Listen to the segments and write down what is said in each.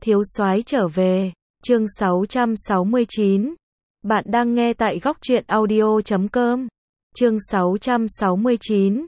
Thiếu soái trở về, chương 669. Bạn đang nghe tại góc truyện audio.com. Chương 669.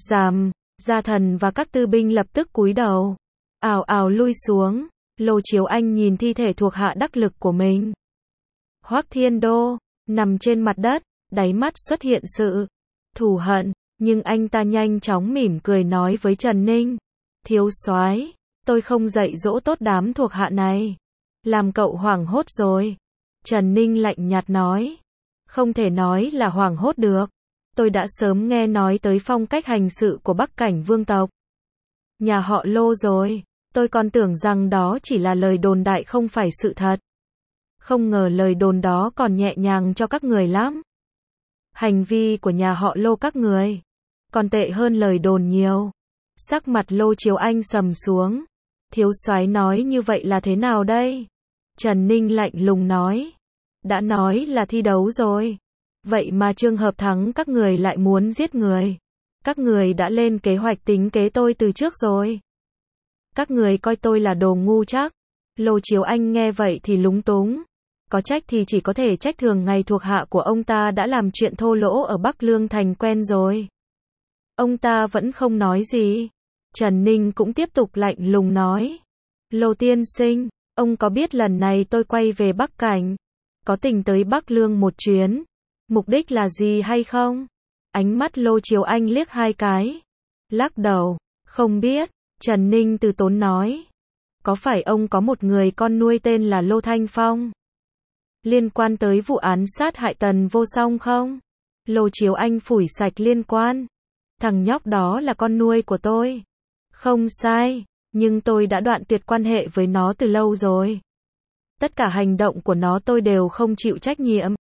Gia Thần và các tư binh lập tức cúi đầu, ào ào lui xuống. Lô Chiếu Anh nhìn thi thể thuộc hạ đắc lực của mình, Hoắc Thiên Đô, nằm trên mặt đất, đáy mắt xuất hiện sự thù hận, nhưng anh ta nhanh chóng mỉm cười nói với Trần Ninh, thiếu soái, tôi không dạy dỗ tốt đám thuộc hạ này, làm cậu hoảng hốt rồi. Trần Ninh lạnh nhạt nói, không thể nói là hoảng hốt được, tôi đã sớm nghe nói tới phong cách hành sự của Bắc Cảnh vương tộc nhà họ Lô rồi, tôi còn tưởng rằng đó chỉ là lời đồn đại không phải sự thật. Không ngờ lời đồn đó còn nhẹ nhàng cho các người lắm. Hành vi của nhà họ Lô các người còn tệ hơn lời đồn nhiều. Sắc mặt Lô Chiếu Anh sầm xuống. Thiếu soái nói như vậy là thế nào đây? Trần Ninh lạnh lùng nói. Đã nói là thi đấu rồi. Vậy mà trường hợp thắng các người lại muốn giết người. Các người đã lên kế hoạch tính kế tôi từ trước rồi. Các người coi tôi là đồ ngu chắc. Lô Chiếu Anh nghe vậy thì lúng túng. Có trách thì chỉ có thể trách thường ngày thuộc hạ của ông ta đã làm chuyện thô lỗ ở Bắc Lương Thành quen rồi. Ông ta vẫn không nói gì. Trần Ninh cũng tiếp tục lạnh lùng nói. Lô tiên sinh, ông có biết lần này tôi quay về Bắc Cảnh, có tình tới Bắc Lương một chuyến, mục đích là gì hay không? Ánh mắt Lô Chiếu Anh liếc hai cái, lắc đầu, không biết. Trần Ninh từ tốn nói. Có phải ông có một người con nuôi tên là Lô Thanh Phong, liên quan tới vụ án sát hại Tần Vô Song không? Lô Chiếu Anh phủi sạch liên quan. Thằng nhóc đó là con nuôi của tôi. Không sai, nhưng tôi đã đoạn tuyệt quan hệ với nó từ lâu rồi. Tất cả hành động của nó tôi đều không chịu trách nhiệm.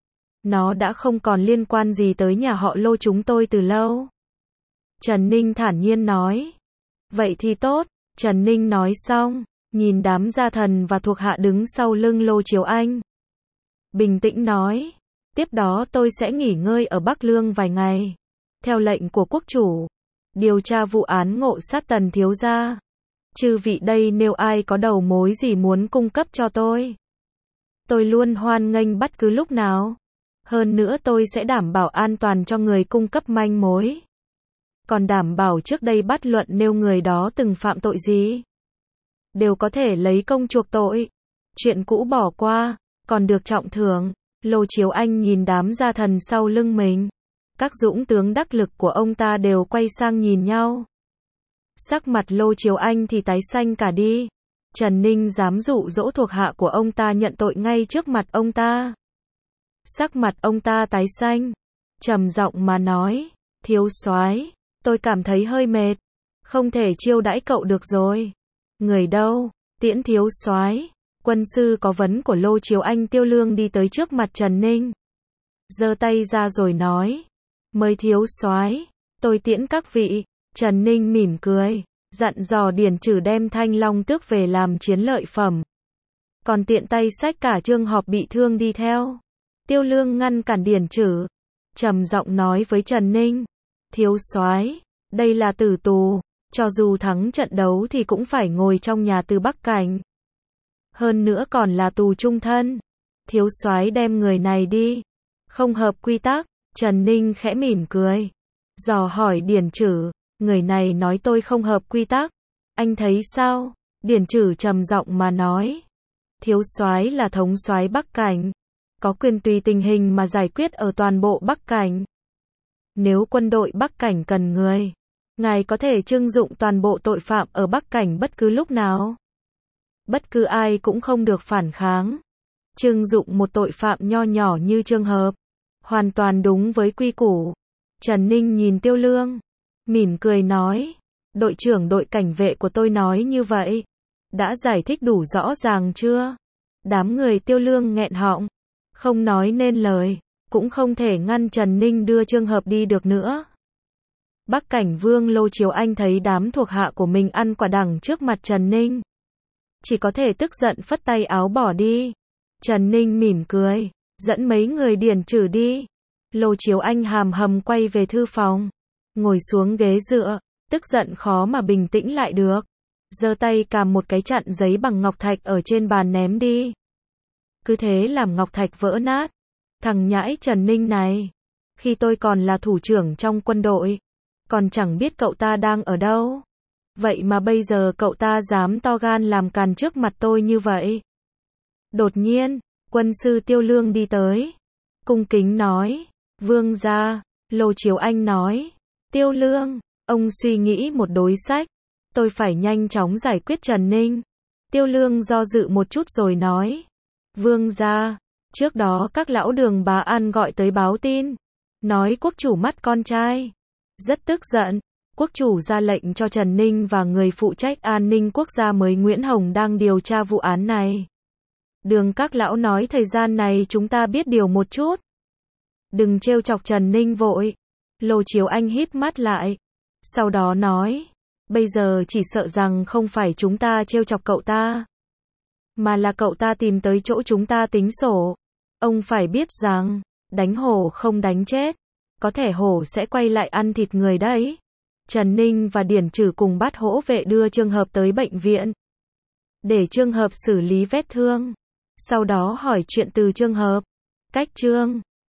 Nó đã không còn liên quan gì tới nhà họ Lô chúng tôi từ lâu. Trần Ninh thản nhiên nói. Vậy thì tốt. Trần Ninh nói xong, nhìn đám gia thần và thuộc hạ đứng sau lưng Lô Chiếu Anh, bình tĩnh nói, tiếp đó tôi sẽ nghỉ ngơi ở Bắc Lương vài ngày, theo lệnh của quốc chủ, điều tra vụ án ngộ sát Tần thiếu gia. Chư vị đây nếu ai có đầu mối gì muốn cung cấp cho tôi luôn hoan nghênh bất cứ lúc nào. Hơn nữa tôi sẽ đảm bảo an toàn cho người cung cấp manh mối. Còn đảm bảo trước đây bắt luận nếu người đó từng phạm tội gì, đều có thể lấy công chuộc tội. Chuyện cũ bỏ qua, còn được trọng thưởng. Lô Chiếu Anh nhìn đám gia thần sau lưng mình. Các dũng tướng đắc lực của ông ta đều quay sang nhìn nhau. Sắc mặt Lô Chiếu Anh thì tái xanh cả đi. Trần Ninh dám dụ dỗ thuộc hạ của ông ta nhận tội ngay trước mặt ông ta. Sắc mặt ông ta tái xanh, trầm giọng mà nói, thiếu soái, tôi cảm thấy hơi mệt, không thể chiêu đãi cậu được rồi. Người đâu? Tiễn thiếu soái. Quân sư có vấn của Lô Chiếu Anh Tiêu Lương đi tới trước mặt Trần Ninh, giơ tay ra rồi nói, mời thiếu soái, tôi tiễn các vị. Trần Ninh mỉm cười, dặn dò Điển Trử đem Thanh Long Tước về làm chiến lợi phẩm, còn tiện tay xách cả Trương Họp bị thương đi theo. Tiêu Lương ngăn cản Điển Trử, trầm giọng nói với Trần Ninh, thiếu soái, đây là tử tù, cho dù thắng trận đấu thì cũng phải ngồi trong nhà tù Bắc Cảnh. Hơn nữa còn là tù chung thân. Thiếu soái đem người này đi. Không hợp quy tắc. Trần Ninh khẽ mỉm cười, dò hỏi Điển Trử, người này nói tôi không hợp quy tắc, anh thấy sao? Điển Trử trầm giọng mà nói, thiếu soái là thống soái Bắc Cảnh, có quyền tùy tình hình mà giải quyết ở toàn bộ Bắc Cảnh. Nếu quân đội Bắc Cảnh cần người, ngài có thể trưng dụng toàn bộ tội phạm ở Bắc Cảnh bất cứ lúc nào. Bất cứ ai cũng không được phản kháng. Trưng dụng một tội phạm nho nhỏ như Trương Hợp, hoàn toàn đúng với quy củ. Trần Ninh nhìn Tiêu Lương, mỉm cười nói, đội trưởng đội cảnh vệ của tôi nói như vậy, đã giải thích đủ rõ ràng chưa? Đám người Tiêu Lương nghẹn họng, không nói nên lời, cũng không thể ngăn Trần Ninh đưa Trương Hợp đi được nữa. Bắc Cảnh vương Lô Chiếu Anh thấy đám thuộc hạ của mình ăn quả đắng trước mặt Trần Ninh, chỉ có thể tức giận phất tay áo bỏ đi. Trần Ninh mỉm cười, dẫn mấy người Điển Trử đi. Lô Chiếu Anh hàm hầm quay về thư phòng, ngồi xuống ghế dựa, tức giận khó mà bình tĩnh lại được. giơ tay cầm một cái chặn giấy bằng ngọc thạch ở trên bàn ném đi. Cứ thế làm ngọc thạch vỡ nát. Thằng nhãi Trần Ninh này, khi tôi còn là thủ trưởng trong quân đội, còn chẳng biết cậu ta đang ở đâu. Vậy mà bây giờ cậu ta dám to gan làm càn trước mặt tôi như vậy. Đột nhiên, quân sư Tiêu Lương đi tới, cung kính nói, vương gia. Lô Chiếu Anh nói, Tiêu Lương, ông suy nghĩ một đối sách, tôi phải nhanh chóng giải quyết Trần Ninh. Tiêu Lương do dự một chút rồi nói, vương gia, trước đó các lão Đường Bá An gọi tới báo tin, nói quốc chủ mất con trai. Rất tức giận, quốc chủ ra lệnh cho Trần Ninh và người phụ trách an ninh quốc gia mới Nguyễn Hồng đang điều tra vụ án này. Đường các lão nói thời gian này chúng ta biết điều một chút. Đừng trêu chọc Trần Ninh vội. Lô Chiếu Anh híp mắt lại. Sau đó nói, bây giờ chỉ sợ rằng không phải chúng ta trêu chọc cậu ta, mà là cậu ta tìm tới chỗ chúng ta tính sổ. Ông phải biết rằng, đánh hổ không đánh chết, có thể hổ sẽ quay lại ăn thịt người đấy. Trần Ninh và Điển Trử cùng bắt hổ vệ đưa Trương Hợp tới bệnh viện, để Trương Hợp xử lý vết thương. Sau đó hỏi chuyện từ Trương Hợp. Cách Trương